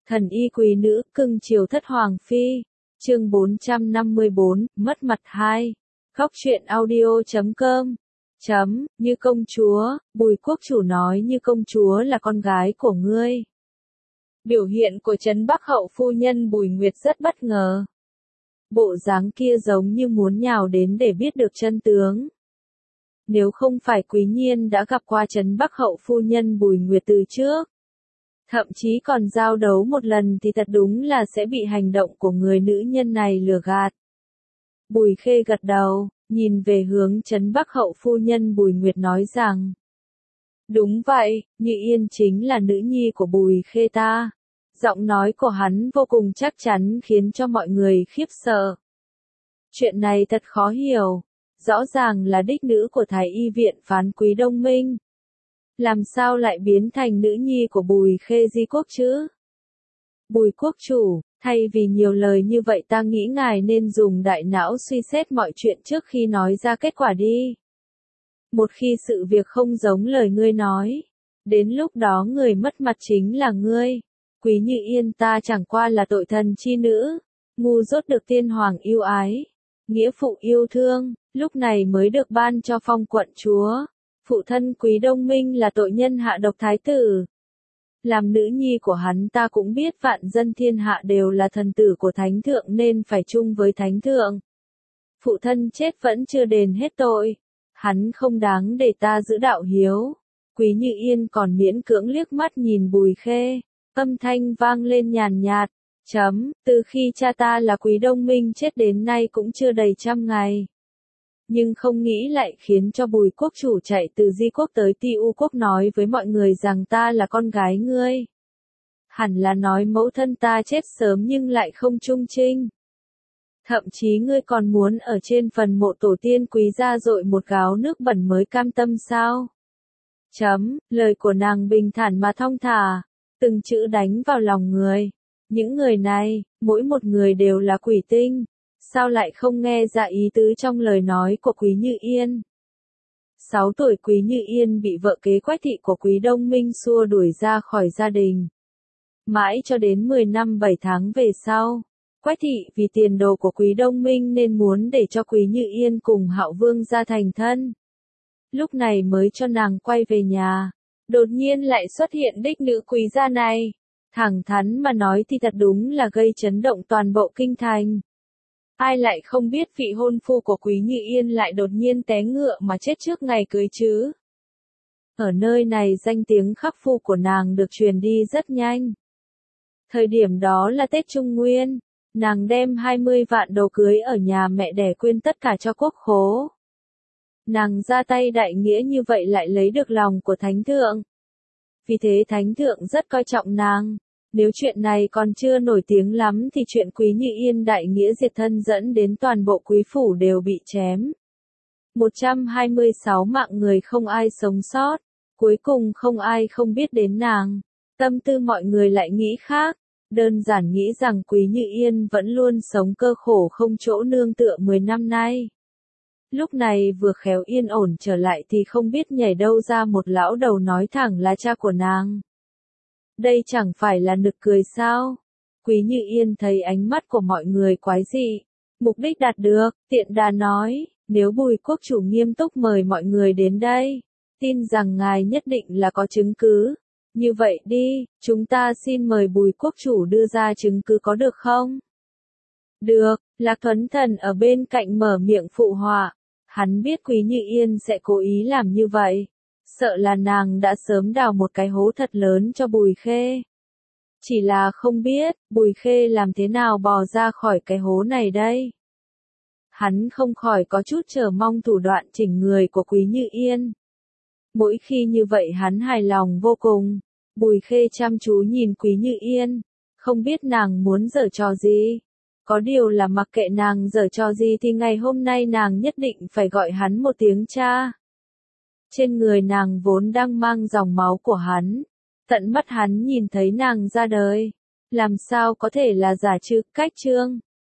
Thần y quý nữ, cưng chiều thất hoàng phi. Chương 454, mất mặt 2. Khóc chuyện audio.com. Như công chúa, Bùi quốc chủ nói như công chúa là con gái của ngươi. Biểu hiện của Trấn Bắc hậu phu nhân Bùi Nguyệt rất bất ngờ. Bộ dáng kia giống như muốn nhào đến để biết được chân tướng. Nếu không phải Quý Nhiên đã gặp qua Trấn Bắc hậu phu nhân Bùi Nguyệt từ trước, thậm chí còn giao đấu một lần thì thật đúng là sẽ bị hành động của người nữ nhân này lừa gạt. Bùi Khê gật đầu, nhìn về hướng Trấn Bắc hậu phu nhân Bùi Nguyệt nói rằng: đúng vậy, Như Yên chính là nữ nhi của Bùi Khê ta. Giọng nói của hắn vô cùng chắc chắn khiến cho mọi người khiếp sợ. Chuyện này thật khó hiểu, rõ ràng là đích nữ của Thái Y viện phán Quý Đông Minh. Làm sao lại biến thành nữ nhi của Bùi Khê Di quốc chứ? Bùi quốc chủ, thay vì nhiều lời như vậy ta nghĩ ngài nên dùng đại não suy xét mọi chuyện trước khi nói ra kết quả đi. Một khi sự việc không giống lời ngươi nói, đến lúc đó người mất mặt chính là ngươi. Quý Như Yên ta chẳng qua là tội thần chi nữ, ngu dốt được tiên hoàng yêu ái, nghĩa phụ yêu thương, lúc này mới được ban cho phong quận chúa. Phụ thân Quý Đông Minh là tội nhân hạ độc thái tử. Làm nữ nhi của hắn ta cũng biết vạn dân thiên hạ đều là thần tử của thánh thượng nên phải chung với thánh thượng. Phụ thân chết vẫn chưa đền hết tội, hắn không đáng để ta giữ đạo hiếu. Quý Như Yên còn miễn cưỡng liếc mắt nhìn Bùi Khê, âm thanh vang lên nhàn nhạt, từ khi cha ta là Quý Đông Minh chết đến nay cũng chưa đầy 100 ngày. Nhưng không nghĩ lại khiến cho Bùi quốc chủ chạy từ Di quốc tới Ti U quốc nói với mọi người rằng ta là con gái ngươi. Hẳn là nói mẫu thân ta chết sớm nhưng lại không trung trinh. Thậm chí ngươi còn muốn ở trên phần mộ tổ tiên Quý gia dội một gáo nước bẩn mới cam tâm sao? Lời của nàng bình thản mà thong thả, từng chữ đánh vào lòng người. Những người này, mỗi một người đều là quỷ tinh. Sao lại không nghe ra ý tứ trong lời nói của Quý Như Yên? 6 tuổi Quý Như Yên bị vợ kế Quách thị của Quý Đông Minh xua đuổi ra khỏi gia đình. Mãi cho đến 10 năm 7 tháng về sau, Quách thị vì tiền đồ của Quý Đông Minh nên muốn để cho Quý Như Yên cùng Hạo Vương gia thành thân. Lúc này mới cho nàng quay về nhà. Đột nhiên lại xuất hiện đích nữ Quý gia này. Thẳng thắn mà nói thì thật đúng là gây chấn động toàn bộ kinh thành. Ai lại không biết vị hôn phu của Quý Như Yên lại đột nhiên té ngựa mà chết trước ngày cưới chứ? Ở nơi này danh tiếng khắc phu của nàng được truyền đi rất nhanh. Thời điểm đó là Tết Trung Nguyên, nàng đem 20 vạn đồ cưới ở nhà mẹ đẻ quyên tất cả cho quốc khố. Nàng ra tay đại nghĩa như vậy lại lấy được lòng của thánh thượng. Vì thế thánh thượng rất coi trọng nàng. Nếu chuyện này còn chưa nổi tiếng lắm thì chuyện Quý Như Yên đại nghĩa diệt thân dẫn đến toàn bộ quý phủ đều bị chém. 126 mạng người không ai sống sót, cuối cùng không ai không biết đến nàng. Tâm tư mọi người lại nghĩ khác, đơn giản nghĩ rằng Quý Như Yên vẫn luôn sống cơ khổ không chỗ nương tựa 10 năm nay. Lúc này vừa khéo yên ổn trở lại thì không biết nhảy đâu ra một lão đầu nói thẳng là cha của nàng. Đây chẳng phải là nực cười sao? Quý Như Yên thấy ánh mắt của mọi người quái dị. Mục đích đạt được, tiện đà nói, nếu Bùi quốc chủ nghiêm túc mời mọi người đến đây, tin rằng ngài nhất định là có chứng cứ. Như vậy đi, chúng ta xin mời Bùi quốc chủ đưa ra chứng cứ có được không? Được, Lạc Thuấn Thần ở bên cạnh mở miệng phụ họa. Hắn biết Quý Như Yên sẽ cố ý làm như vậy. Sợ là nàng đã sớm đào một cái hố thật lớn cho Bùi Khê. Chỉ là không biết, Bùi Khê làm thế nào bò ra khỏi cái hố này đây? Hắn không khỏi có chút chờ mong thủ đoạn chỉnh người của Quý Như Yên. Mỗi khi như vậy hắn hài lòng vô cùng. Bùi Khê chăm chú nhìn Quý Như Yên, không biết nàng muốn giở trò gì. Có điều là mặc kệ nàng giở trò gì thì ngày hôm nay nàng nhất định phải gọi hắn một tiếng cha. Trên người nàng vốn đang mang dòng máu của hắn, tận mắt hắn nhìn thấy nàng ra đời, làm sao có thể là giả chứ? Cách chương